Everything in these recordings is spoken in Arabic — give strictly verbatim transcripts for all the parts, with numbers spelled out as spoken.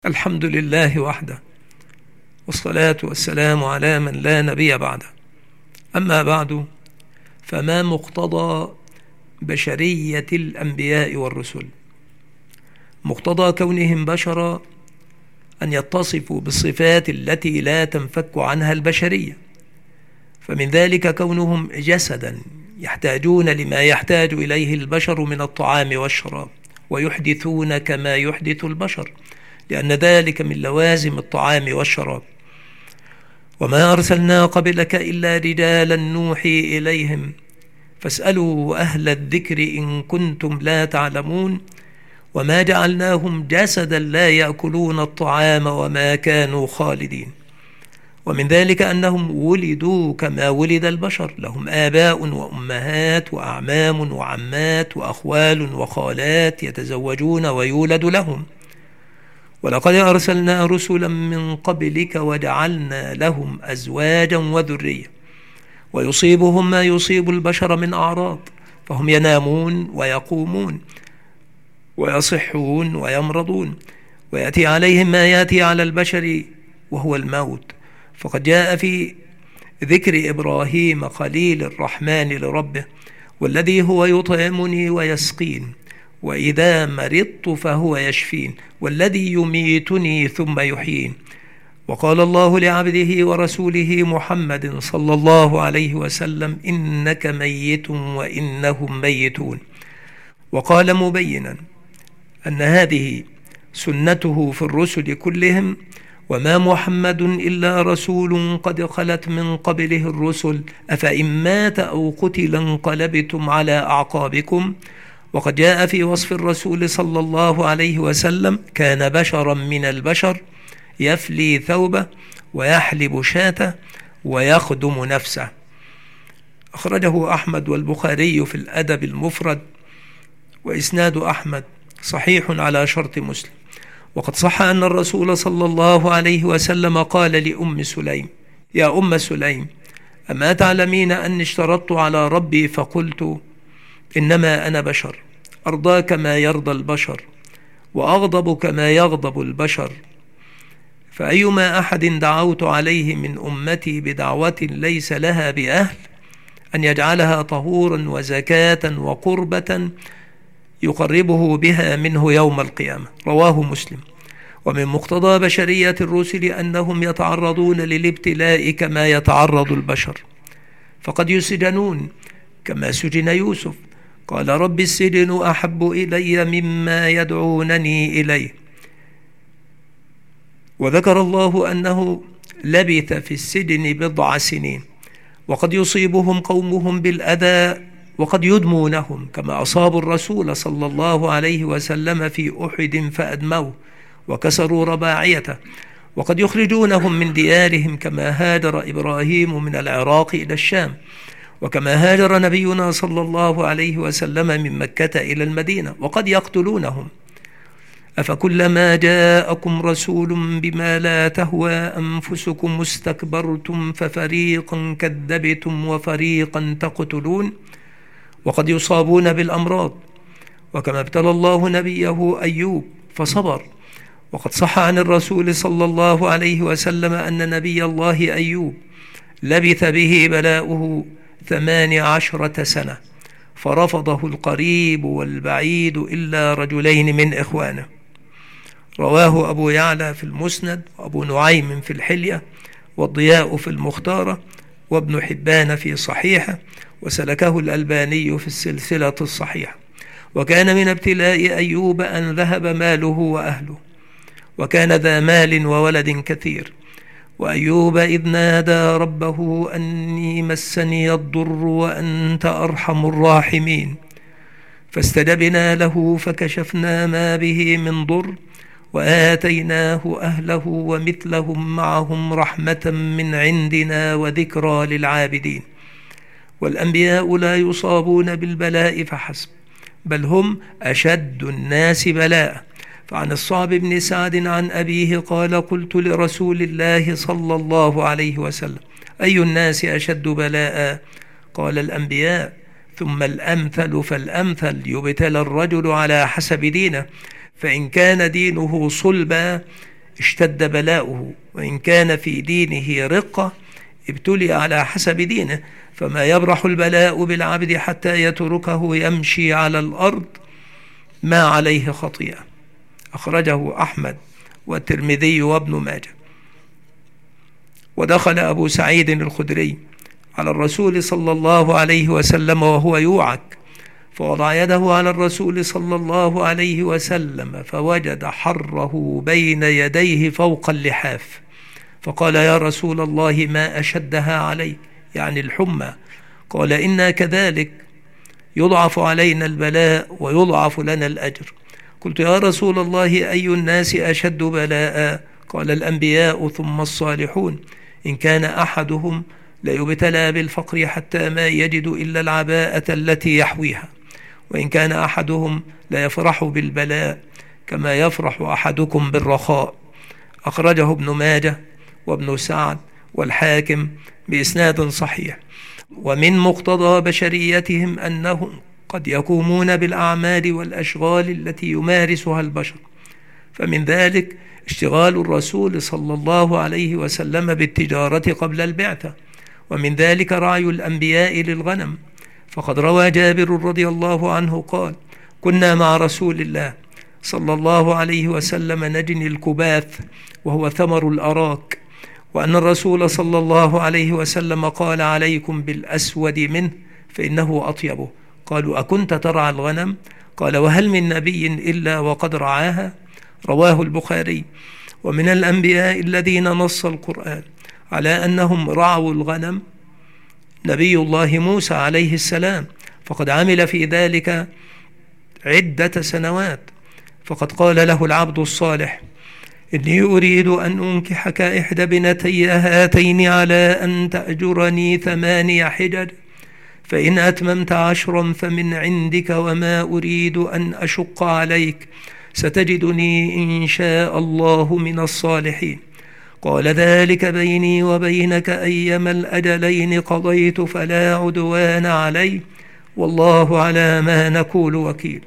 الحمد لله وحده، والصلاة والسلام على من لا نبي بعده. أما بعد، فما مقتضى بشرية الأنبياء والرسل؟ مقتضى كونهم بشرا أن يتصفوا بالصفات التي لا تنفك عنها البشرية، فمن ذلك كونهم جسدا يحتاجون لما يحتاج إليه البشر من الطعام والشراب، ويحدثون كما يحدث البشر، لأن ذلك من لوازم الطعام والشراب. وما أرسلنا قبلك إلا رجالا نوحي إليهم فاسألوا أهل الذكر إن كنتم لا تعلمون وما جعلناهم جسدا لا يأكلون الطعام وما كانوا خالدين. ومن ذلك أنهم ولدوا كما ولد البشر، لهم آباء وأمهات وأعمام وعمات وأخوال وخالات يتزوجون ويولد لهم. ولقد أرسلنا رسلا من قبلك وجعلنا لهم أزواجا وذرية، ويصيبهم ما يصيب البشر من أعراض، فهم ينامون ويقومون ويصحون ويمرضون، ويأتي عليهم ما يأتي على البشر وهو الموت. فقد جاء في ذكر إبراهيم خليل الرحمن لربه: والذي هو يطعمني ويسقين وإذا مرضت فهو يشفين والذي يميتني ثم يحيين. وقال الله لعبده ورسوله محمد صلى الله عليه وسلم: إنك ميت وإنهم ميتون. وقال مبينا أن هذه سنته في الرسل كلهم، وما محمد إلا رسول قد خلت من قبله الرسل أفإن مات أو قتل انقلبتم على أعقابكم. وقد جاء في وصف الرسول صلى الله عليه وسلم: كان بشرا من البشر يفلي ثوبه ويحلب شاته ويخدم نفسه. أخرجه أحمد والبخاري في الأدب المفرد، وإسناد أحمد صحيح على شرط مسلم. وقد صح أن الرسول صلى الله عليه وسلم قال لأم سليم: يا أم سليم، أما تعلمين أني اشترطت على ربي فقلت إنما أنا بشر، أرضى كما يرضى البشر وأغضب كما يغضب البشر، فأيما أحد دعوت عليه من أمتي بدعوة ليس لها بأهل أن يجعلها طهورا وزكاة وقربة يقربه بها منه يوم القيامة. رواه مسلم. ومن مقتضى بشرية الرسل أنهم يتعرضون للابتلاء كما يتعرض البشر، فقد يسجنون كما سجن يوسف. قال: رب السجن أحب إلي مما يدعونني إليه. وذكر الله أنه لبث في السجن بضع سنين. وقد يصيبهم قومهم بالأذى وقد يدمونهم كما أصابوا الرسول صلى الله عليه وسلم في أحد فأدموه وكسروا رباعيته. وقد يخرجونهم من ديارهم كما هاجر إبراهيم من العراق إلى الشام، وكما هاجر نبينا صلى الله عليه وسلم من مكة إلى المدينة. وقد يقتلونهم. أفكلما جاءكم رسول بما لا تهوى أنفسكم استكبرتم ففريقا كذبتم وفريقا تقتلون. وقد يصابون بالأمراض، وكما ابتلى الله نبيه أيوب فصبر. وقد صح عن الرسول صلى الله عليه وسلم أن نبي الله أيوب لبث به بلاؤه ثمان عشرة سنة، فرفضه القريب والبعيد إلا رجلين من إخوانه. رواه أبو يعلى في المسند، وأبو نعيم في الحلية، والضياء في المختارة، وابن حبان في صحيحه، وسلكه الألباني في السلسلة الصحيحة. وكان من ابتلاء أيوب أن ذهب ماله وأهله، وكان ذا مال وولد كثير. وأيوب إذ نادى ربه أني مسني الضر وأنت أرحم الراحمين فاستجبنا له فكشفنا ما به من ضر وآتيناه أهله ومثلهم معهم رحمة من عندنا وذكرى للعابدين. والأنبياء لا يصابون بالبلاء فحسب، بل هم أشد الناس بلاء. فعن الصعب بن سعد عن أبيه قال: قلت لرسول الله صلى الله عليه وسلم: أي الناس أشد بلاء؟ قال: الأنبياء، ثم الأمثل فالأمثل، يبتلى الرجل على حسب دينه، فإن كان دينه صلبا اشتد بلاؤه، وإن كان في دينه رقة ابتلي على حسب دينه، فما يبرح البلاء بالعبد حتى يتركه يمشي على الأرض ما عليه خطيئة. أخرجه أحمد والترمذي وابن ماجه. ودخل أبو سعيد الخدري على الرسول صلى الله عليه وسلم وهو يوعك، فوضع يده على الرسول صلى الله عليه وسلم فوجد حره بين يديه فوق اللحاف، فقال: يا رسول الله ما أشدها علي، يعني الحمى. قال: إنا كذلك، يضعف علينا البلاء ويضعف لنا الأجر. قلت: يا رسول الله أي الناس أشد بلاء؟ قال: الأنبياء ثم الصالحون، إن كان أحدهم ليبتلى بالفقر حتى ما يجد إلا العباءة التي يحويها، وإن كان أحدهم ليفرح بالبلاء كما يفرح أحدكم بالرخاء. أخرجه ابن ماجه وابن سعد والحاكم بإسناد صحيح. ومن مقتضى بشريتهم أنهم قد يقومون بالأعمال والأشغال التي يمارسها البشر، فمن ذلك اشتغال الرسول صلى الله عليه وسلم بالتجارة قبل البعثة، ومن ذلك رعي الأنبياء للغنم، فقد روى جابر رضي الله عنه قال: كنا مع رسول الله صلى الله عليه وسلم نجني الكباث وهو ثمر الأراك، وأن الرسول صلى الله عليه وسلم قال: عليكم بالأسود منه فإنه أطيبه. قالوا: أكنت ترعى الغنم؟ قال: وهل من نبي إلا وقد رعاها؟ رواه البخاري. ومن الأنبياء الذين نص القرآن على أنهم رعوا الغنم نبي الله موسى عليه السلام، فقد عمل في ذلك عدة سنوات، فقد قال له العبد الصالح: إني أريد أن أنكحك إحدى بنتي هاتين على أن تأجرني ثماني حجج، فإن أتممت عشرا فمن عندك، وما أريد أن أشق عليك، ستجدني إن شاء الله من الصالحين. قال: ذلك بيني وبينك أيما الأجلين قضيت فلا عدوان علي، والله على ما نقول وكيل.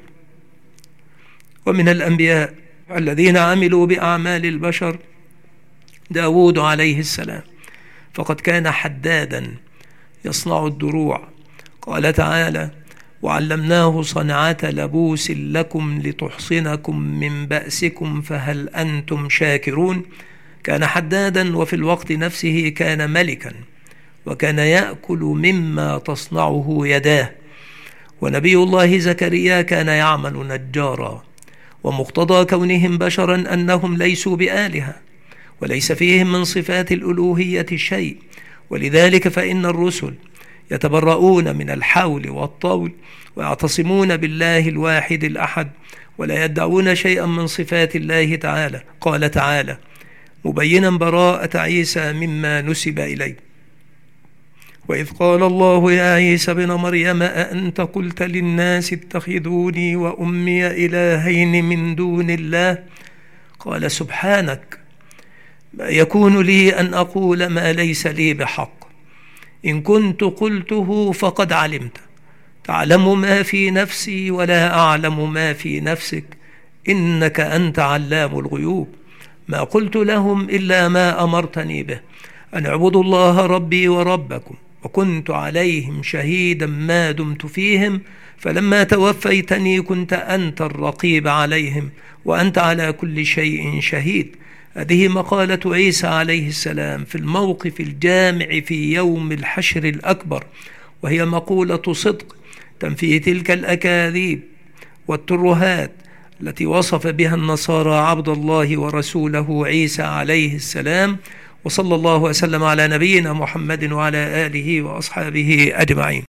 ومن الأنبياء الذين عملوا بأعمال البشر داود عليه السلام، فقد كان حدادا يصنع الدروع. قال تعالى: وعلمناه صنعة لبوس لكم لتحصنكم من بأسكم فهل أنتم شاكرون. كان حدادا وفي الوقت نفسه كان ملكا، وكان يأكل مما تصنعه يداه. ونبي الله زكريا كان يعمل نجارا، ومقتضى كونهم بشرا أنهم ليسوا بآلهة، وليس فيهم من صفات الألوهية شيء، ولذلك فإن الرسل يتبرؤون من الحول والطول، ويعتصمون بالله الواحد الأحد، ولا يدعون شيئا من صفات الله تعالى. قال تعالى مبينا براءة عيسى مما نسب إليه: وإذ قال الله يا عيسى ابن مريم أأنت قلت للناس اتخذوني وأمي إلهين من دون الله؟ قال: سبحانك، ما يكون لي أن أقول ما ليس لي بحق، إن كنت قلته فقد علمت، تعلم ما في نفسي ولا أعلم ما في نفسك، إنك أنت علام الغيوب. ما قلت لهم إلا ما أمرتني به، أن اعبدوا الله ربي وربكم، وكنت عليهم شهيدا ما دمت فيهم، فلما توفيتني كنت أنت الرقيب عليهم، وأنت على كل شيء شهيد. هذه مقالة عيسى عليه السلام في الموقف الجامع في يوم الحشر الأكبر، وهي مقولة صدق تنفي تلك الأكاذيب والترهات التي وصف بها النصارى عبد الله ورسوله عيسى عليه السلام. وصلى الله وسلم على نبينا محمد وعلى آله وأصحابه أجمعين.